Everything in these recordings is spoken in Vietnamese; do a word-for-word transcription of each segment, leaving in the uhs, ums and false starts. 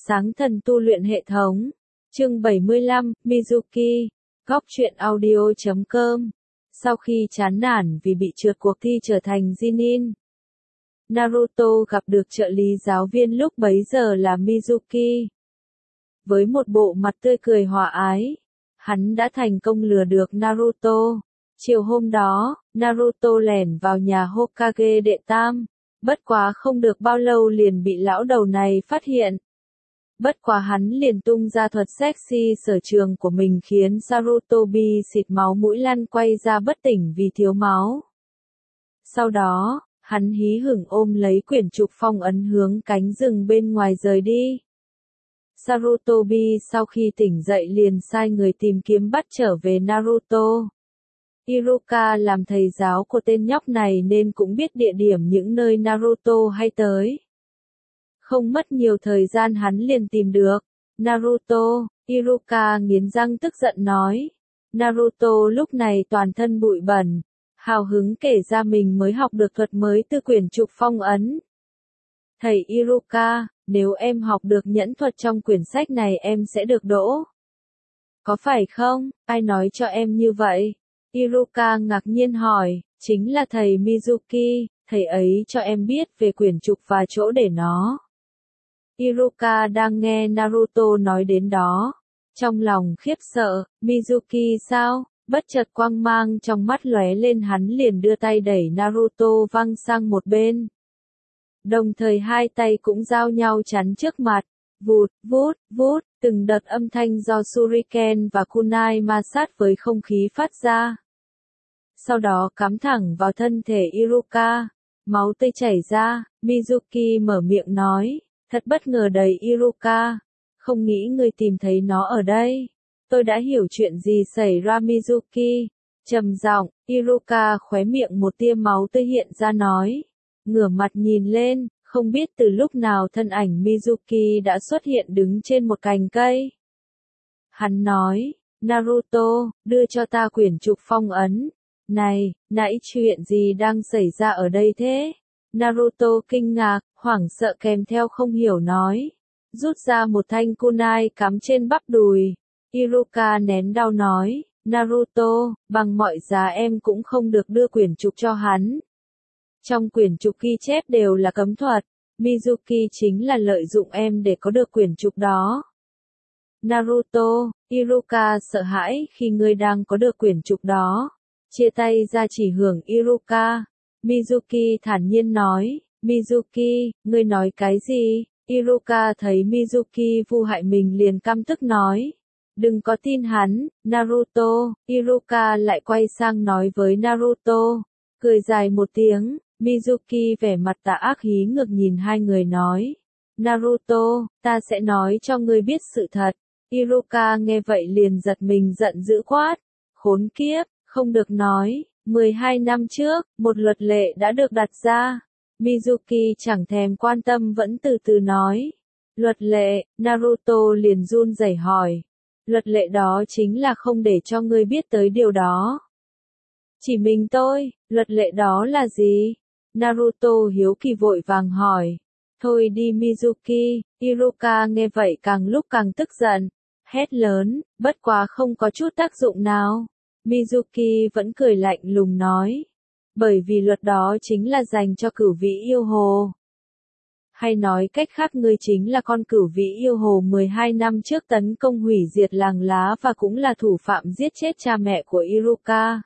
Sáng thần tu luyện hệ thống. Chương bảy mươi lăm, Mizuki. Góc truyện audio chấm com. Sau khi chán nản vì bị trượt cuộc thi trở thành Chunin, Naruto gặp được trợ lý giáo viên lúc bấy giờ là Mizuki. Với một bộ mặt tươi cười hòa ái, hắn đã thành công lừa được Naruto. Chiều hôm đó, Naruto lẻn vào nhà Hokage đệ tam, bất quá không được bao lâu liền bị lão đầu này phát hiện. Bất quá hắn liền tung ra thuật sexy sở trường của mình khiến Sarutobi xịt máu mũi lăn quay ra bất tỉnh vì thiếu máu. Sau đó, hắn hí hửng ôm lấy quyển trục phong ấn hướng cánh rừng bên ngoài rời đi. Sarutobi sau khi tỉnh dậy liền sai người tìm kiếm bắt trở về Naruto. Iruka làm thầy giáo của tên nhóc này nên cũng biết địa điểm những nơi Naruto hay tới. Không mất nhiều thời gian hắn liền tìm được Naruto. Iruka nghiến răng tức giận nói. Naruto lúc này toàn thân bụi bẩn, hào hứng kể ra mình mới học được thuật mới từ quyển trục phong ấn. Thầy Iruka, nếu em học được nhẫn thuật trong quyển sách này em sẽ được đỗ. Có phải không? Ai nói cho em như vậy? Iruka ngạc nhiên hỏi. Chính là thầy Mizuki, thầy ấy cho em biết về quyển trục và chỗ để nó. Iruka đang nghe Naruto nói đến đó. Trong lòng khiếp sợ, Mizuki sao? Bất chợt quang mang trong mắt lóe lên, hắn liền đưa tay đẩy Naruto văng sang một bên. Đồng thời hai tay cũng giao nhau chắn trước mặt. Vụt, vút, vút, từng đợt âm thanh do Shuriken và Kunai ma sát với không khí phát ra. Sau đó cắm thẳng vào thân thể Iruka. Máu tươi chảy ra, Mizuki mở miệng nói. Thật bất ngờ đầy Iruka. Không nghĩ ngươi tìm thấy nó ở đây. Tôi đã hiểu chuyện gì xảy ra Mizuki. Trầm giọng, Iruka khóe miệng một tia máu tươi hiện ra nói. Ngửa mặt nhìn lên, không biết từ lúc nào thân ảnh Mizuki đã xuất hiện đứng trên một cành cây. Hắn nói, Naruto, đưa cho ta quyển trục phong ấn. Này, nãy chuyện gì đang xảy ra ở đây thế? Naruto kinh ngạc, hoảng sợ kèm theo không hiểu nói. Rút ra một thanh kunai cắm trên bắp đùi. Iruka nén đau nói, Naruto, bằng mọi giá em cũng không được đưa quyển trục cho hắn. Trong quyển trục ghi chép đều là cấm thuật. Mizuki chính là lợi dụng em để có được quyển trục đó. Naruto, Iruka sợ hãi khi ngươi đang có được quyển trục đó. Chia tay ra chỉ hưởng Iruka. Mizuki thản nhiên nói, Mizuki, ngươi nói cái gì? Iruka thấy Mizuki vu hại mình liền căm tức nói. Đừng có tin hắn, Naruto. Iruka lại quay sang nói với Naruto. Cười dài một tiếng, Mizuki vẻ mặt tà ác hí ngược nhìn hai người nói. Naruto, ta sẽ nói cho ngươi biết sự thật. Iruka nghe vậy liền giật mình giận dữ quát. Khốn kiếp, không được nói. mười hai năm trước, một luật lệ đã được đặt ra. Mizuki chẳng thèm quan tâm vẫn từ từ nói. Luật lệ, Naruto liền run rẩy hỏi. Luật lệ đó chính là không để cho ngươi biết tới điều đó. Chỉ mình tôi, luật lệ đó là gì? Naruto hiếu kỳ vội vàng hỏi. Thôi đi Mizuki. Iruka nghe vậy càng lúc càng tức giận. Hét lớn, bất quá không có chút tác dụng nào. Mizuki vẫn cười lạnh lùng nói. Bởi vì luật đó chính là dành cho cửu vĩ yêu hồ. Hay nói cách khác ngươi chính là con cửu vĩ yêu hồ mười hai năm trước tấn công hủy diệt làng lá và cũng là thủ phạm giết chết cha mẹ của Iruka.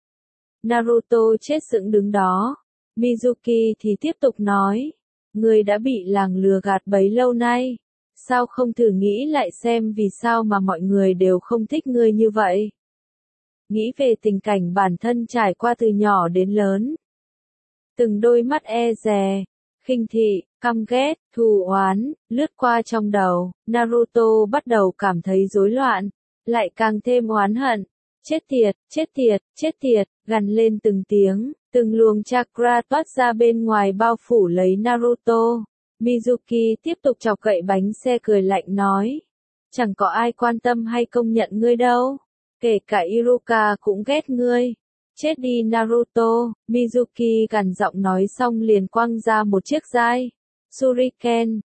Naruto chết sững đứng đó. Mizuki thì tiếp tục nói. Ngươi đã bị làng lừa gạt bấy lâu nay. Sao không thử nghĩ lại xem vì sao mà mọi người đều không thích ngươi như vậy? Nghĩ về tình cảnh bản thân trải qua từ nhỏ đến lớn. Từng đôi mắt e dè, khinh thị, căm ghét, thù oán, lướt qua trong đầu, Naruto bắt đầu cảm thấy rối loạn, lại càng thêm oán hận. Chết tiệt, chết tiệt, chết tiệt, gằn lên từng tiếng, từng luồng chakra toát ra bên ngoài bao phủ lấy Naruto. Mizuki tiếp tục chọc cậy bánh xe cười lạnh nói. Chẳng có ai quan tâm hay công nhận ngươi đâu. Kể cả Iruka cũng ghét ngươi. Chết đi Naruto, Mizuki gằn giọng nói xong liền quăng ra một chiếc dai. Shuriken,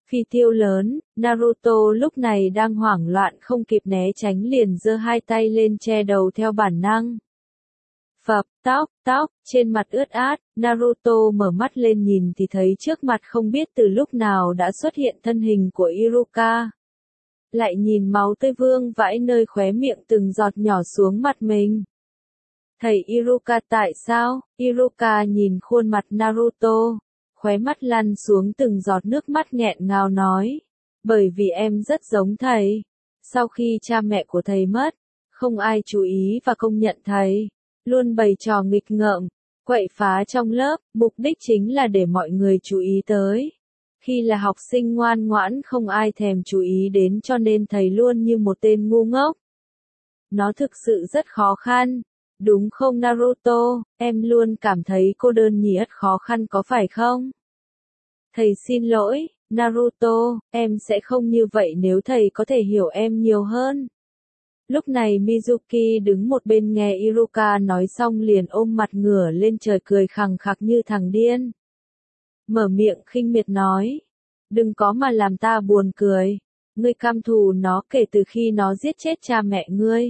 Phi tiêu lớn, Naruto lúc này đang hoảng loạn không kịp né tránh liền giơ hai tay lên che đầu theo bản năng. Phập, tóc, tóc, trên mặt ướt át, Naruto mở mắt lên nhìn thì thấy trước mặt không biết từ lúc nào đã xuất hiện thân hình của Iruka. Lại nhìn máu tươi vương vãi nơi khóe miệng từng giọt nhỏ xuống mặt mình. Thầy Iruka tại sao? Iruka nhìn khuôn mặt Naruto, khóe mắt lăn xuống từng giọt nước mắt nghẹn ngào nói. Bởi vì em rất giống thầy. Sau khi cha mẹ của thầy mất, không ai chú ý và công nhận thầy. Luôn bày trò nghịch ngợm, quậy phá trong lớp, mục đích chính là để mọi người chú ý tới. Khi là học sinh ngoan ngoãn không ai thèm chú ý đến cho nên thầy luôn như một tên ngu ngốc. Nó thực sự rất khó khăn. Đúng không Naruto, em luôn cảm thấy cô đơn nhiệt khó khăn có phải không? Thầy xin lỗi, Naruto, em sẽ không như vậy nếu thầy có thể hiểu em nhiều hơn. Lúc này Mizuki đứng một bên nghe Iruka nói xong liền ôm mặt ngửa lên trời cười khằng khặc như thằng điên. Mở miệng khinh miệt nói. Đừng có mà làm ta buồn cười. Ngươi căm thù nó kể từ khi nó giết chết cha mẹ ngươi.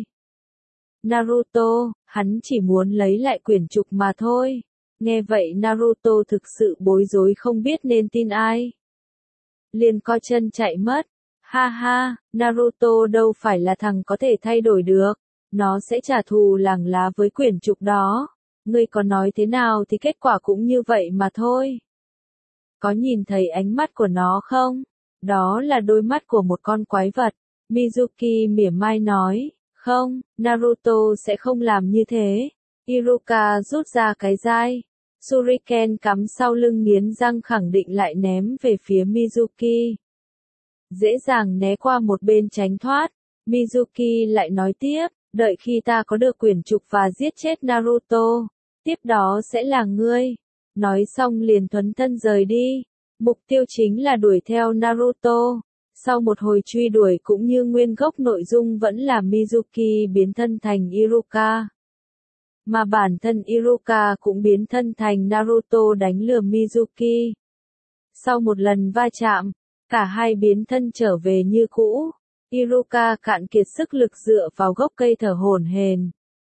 Naruto, hắn chỉ muốn lấy lại quyển trục mà thôi. Nghe vậy Naruto thực sự bối rối không biết nên tin ai. Liền co chân chạy mất. Ha ha, Naruto đâu phải là thằng có thể thay đổi được. Nó sẽ trả thù làng lá với quyển trục đó. Ngươi có nói thế nào thì kết quả cũng như vậy mà thôi. Có nhìn thấy ánh mắt của nó không? Đó là đôi mắt của một con quái vật. Mizuki mỉa mai nói. Không, Naruto sẽ không làm như thế. Iruka rút ra cái dai. Shuriken cắm sau lưng nghiến răng khẳng định lại ném về phía Mizuki. Dễ dàng né qua một bên tránh thoát. Mizuki lại nói tiếp, đợi khi ta có được quyển trục và giết chết Naruto. Tiếp đó sẽ là ngươi. Nói xong liền thuấn thân rời đi. Mục tiêu chính là đuổi theo Naruto. Sau một hồi truy đuổi cũng như nguyên gốc nội dung vẫn là Mizuki biến thân thành Iruka. Mà bản thân Iruka cũng biến thân thành Naruto đánh lừa Mizuki. Sau một lần va chạm, cả hai biến thân trở về như cũ. Iruka cạn kiệt sức lực dựa vào gốc cây thở hổn hển.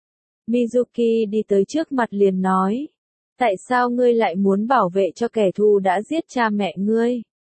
Mizuki đi tới trước mặt liền nói. Tại sao ngươi lại muốn bảo vệ cho kẻ thù đã giết cha mẹ ngươi?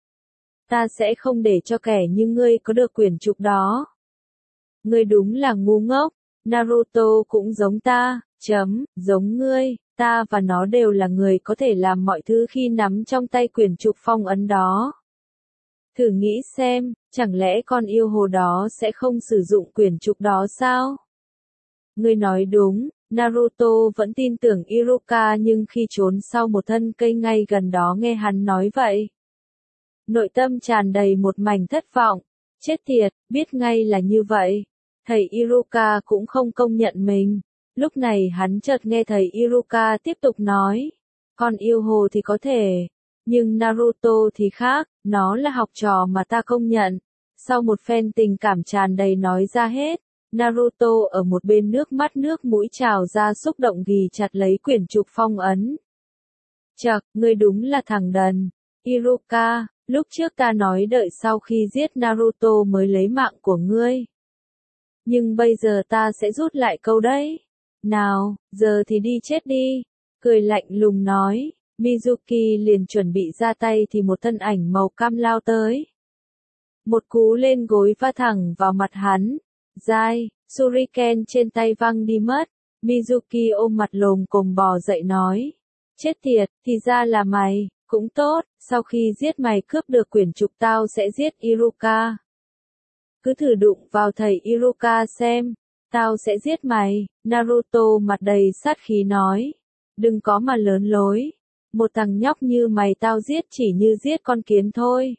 Ta sẽ không để cho kẻ như ngươi có được quyển trục đó. Ngươi đúng là ngu ngốc. Naruto cũng giống ta, chấm, giống ngươi, ta và nó đều là người có thể làm mọi thứ khi nắm trong tay quyển trục phong ấn đó. Thử nghĩ xem, chẳng lẽ con yêu hồ đó sẽ không sử dụng quyển trục đó sao? Ngươi nói đúng, Naruto vẫn tin tưởng Iruka nhưng khi trốn sau một thân cây ngay gần đó nghe hắn nói vậy. Nội tâm tràn đầy một mảnh thất vọng. Chết tiệt, biết ngay là như vậy. Thầy Iruka cũng không công nhận mình. Lúc này hắn chợt nghe thầy Iruka tiếp tục nói. Con yêu hồ thì có thể. Nhưng Naruto thì khác, nó là học trò mà ta công nhận. Sau một phen tình cảm tràn đầy nói ra hết. Naruto ở một bên nước mắt nước mũi trào ra xúc động ghì chặt lấy quyển trục phong ấn. Chậc, ngươi đúng là thằng đần. Iruka, lúc trước ta nói đợi sau khi giết Naruto mới lấy mạng của ngươi. Nhưng bây giờ ta sẽ rút lại câu đấy. Nào, giờ thì đi chết đi. Cười lạnh lùng nói. Mizuki liền chuẩn bị ra tay thì một thân ảnh màu cam lao tới. Một cú lên gối va thẳng vào mặt hắn. Dai, Shuriken trên tay văng đi mất. Mizuki ôm mặt lồm cồm bò dậy nói. Chết tiệt, thì ra là mày, cũng tốt, sau khi giết mày cướp được quyển trục tao sẽ giết Iruka. Cứ thử đụng vào thầy Iruka xem, tao sẽ giết mày, Naruto mặt đầy sát khí nói. Đừng có mà lớn lối, một thằng nhóc như mày tao giết chỉ như giết con kiến thôi.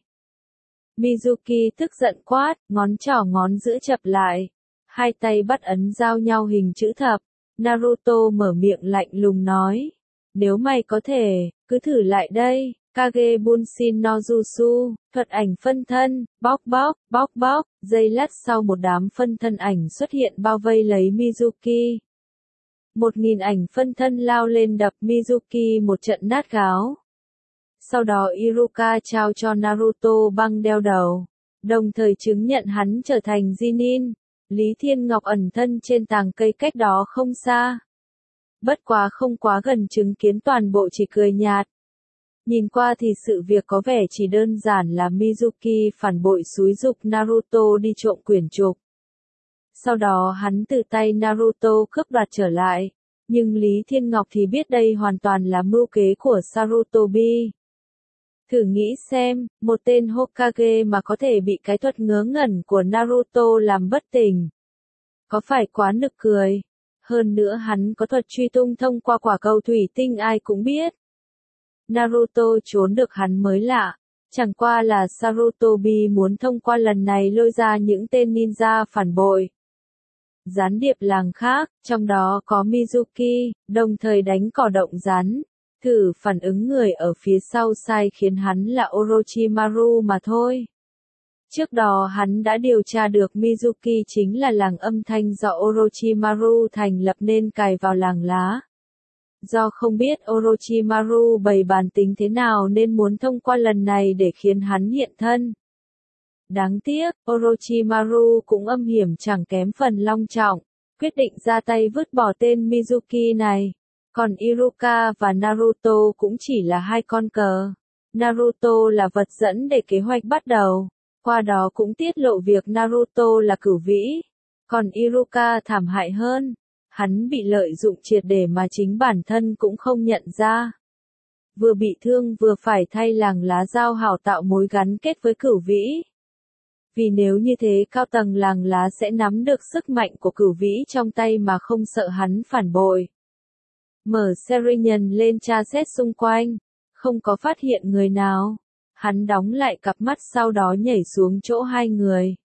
Mizuki tức giận quát, ngón trỏ ngón giữa chập lại. Hai tay bắt ấn giao nhau hình chữ thập. Naruto mở miệng lạnh lùng nói. Nếu mày có thể, cứ thử lại đây. Kage Bunshin no Jutsu, thuật ảnh phân thân, bóc bóc, bóc bóc. Giây lát sau một đám phân thân ảnh xuất hiện bao vây lấy Mizuki. Một nghìn ảnh phân thân lao lên đập Mizuki một trận nát gáo. Sau đó Iruka trao cho Naruto băng đeo đầu, đồng thời chứng nhận hắn trở thành Chunin. Lý Thiên Ngọc ẩn thân trên tàng cây cách đó không xa. Bất quá không quá gần chứng kiến toàn bộ, chỉ cười nhạt. Nhìn qua thì sự việc có vẻ chỉ đơn giản là Mizuki phản bội xúi giục Naruto đi trộm quyển trục. Sau đó hắn từ tay Naruto cướp đoạt trở lại, nhưng Lý Thiên Ngọc thì biết đây hoàn toàn là mưu kế của Sarutobi. Thử nghĩ xem, một tên Hokage mà có thể bị cái thuật ngớ ngẩn của Naruto làm bất tỉnh. Có phải quá nực cười? Hơn nữa hắn có thuật truy tung thông qua quả cầu thủy tinh ai cũng biết. Naruto trốn được hắn mới lạ, chẳng qua là Sarutobi muốn thông qua lần này lôi ra những tên ninja phản bội. Gián điệp làng khác, trong đó có Mizuki, đồng thời đánh cỏ động rắn, thử phản ứng người ở phía sau sai khiến hắn là Orochimaru mà thôi. Trước đó hắn đã điều tra được Mizuki chính là làng âm thanh do Orochimaru thành lập nên cài vào làng lá. Do không biết Orochimaru bày bàn tính thế nào nên muốn thông qua lần này để khiến hắn hiện thân. Đáng tiếc, Orochimaru cũng âm hiểm chẳng kém phần long trọng, quyết định ra tay vứt bỏ tên Mizuki này. Còn Iruka và Naruto cũng chỉ là hai con cờ. Naruto là vật dẫn để kế hoạch bắt đầu, qua đó cũng tiết lộ việc Naruto là cửu vĩ. Còn Iruka thảm hại hơn, hắn bị lợi dụng triệt để mà chính bản thân cũng không nhận ra. Vừa bị thương vừa phải thay làng lá giao hảo tạo mối gắn kết với cửu vĩ. Vì nếu như thế cao tầng làng lá sẽ nắm được sức mạnh của cửu vĩ trong tay mà không sợ hắn phản bội. Mở Serian lên tra xét xung quanh, không có phát hiện người nào. Hắn đóng lại cặp mắt sau đó nhảy xuống chỗ hai người.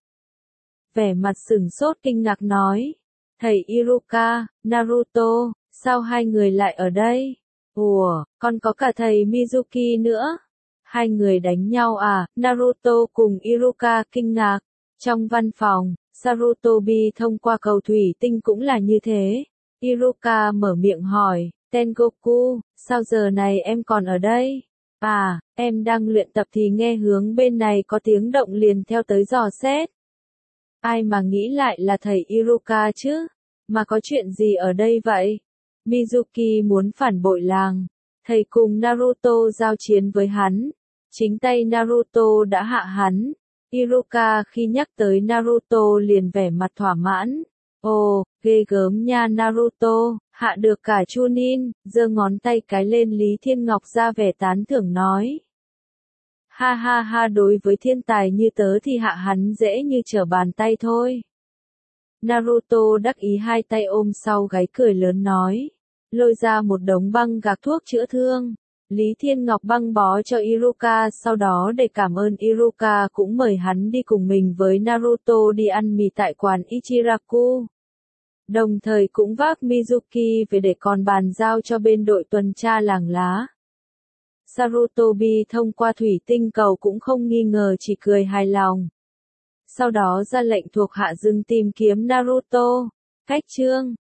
Vẻ mặt sửng sốt kinh ngạc nói, thầy Iruka, Naruto, sao hai người lại ở đây? Ủa, còn có cả thầy Mizuki nữa. Hai người đánh nhau à? Naruto cùng Iruka kinh ngạc. Trong văn phòng, Sarutobi thông qua cầu thủy tinh cũng là như thế. Iruka mở miệng hỏi, Tengoku, sao giờ này em còn ở đây? À, em đang luyện tập thì nghe hướng bên này có tiếng động liền theo tới dò xét. Ai mà nghĩ lại là thầy Iruka chứ? Mà có chuyện gì ở đây vậy? Mizuki muốn phản bội làng. Thầy cùng Naruto giao chiến với hắn. Chính tay Naruto đã hạ hắn. Iruka khi nhắc tới Naruto liền vẻ mặt thỏa mãn. Ồ, ghê gớm nha Naruto, hạ được cả Chunin, giơ ngón tay cái lên Lý Thiên Ngọc ra vẻ tán thưởng nói. Ha ha ha, đối với thiên tài như tớ thì hạ hắn dễ như trở bàn tay thôi. Naruto đắc ý hai tay ôm sau gáy cười lớn nói. Lôi ra một đống băng gạc thuốc chữa thương. Lý Thiên Ngọc băng bó cho Iruka, sau đó để cảm ơn Iruka cũng mời hắn đi cùng mình với Naruto đi ăn mì tại quán Ichiraku. Đồng thời cũng vác Mizuki về để còn bàn giao cho bên đội tuần tra làng lá. Sarutobi thông qua thủy tinh cầu cũng không nghi ngờ, chỉ cười hài lòng. Sau đó ra lệnh thuộc hạ dừng tìm kiếm Naruto. Cách chương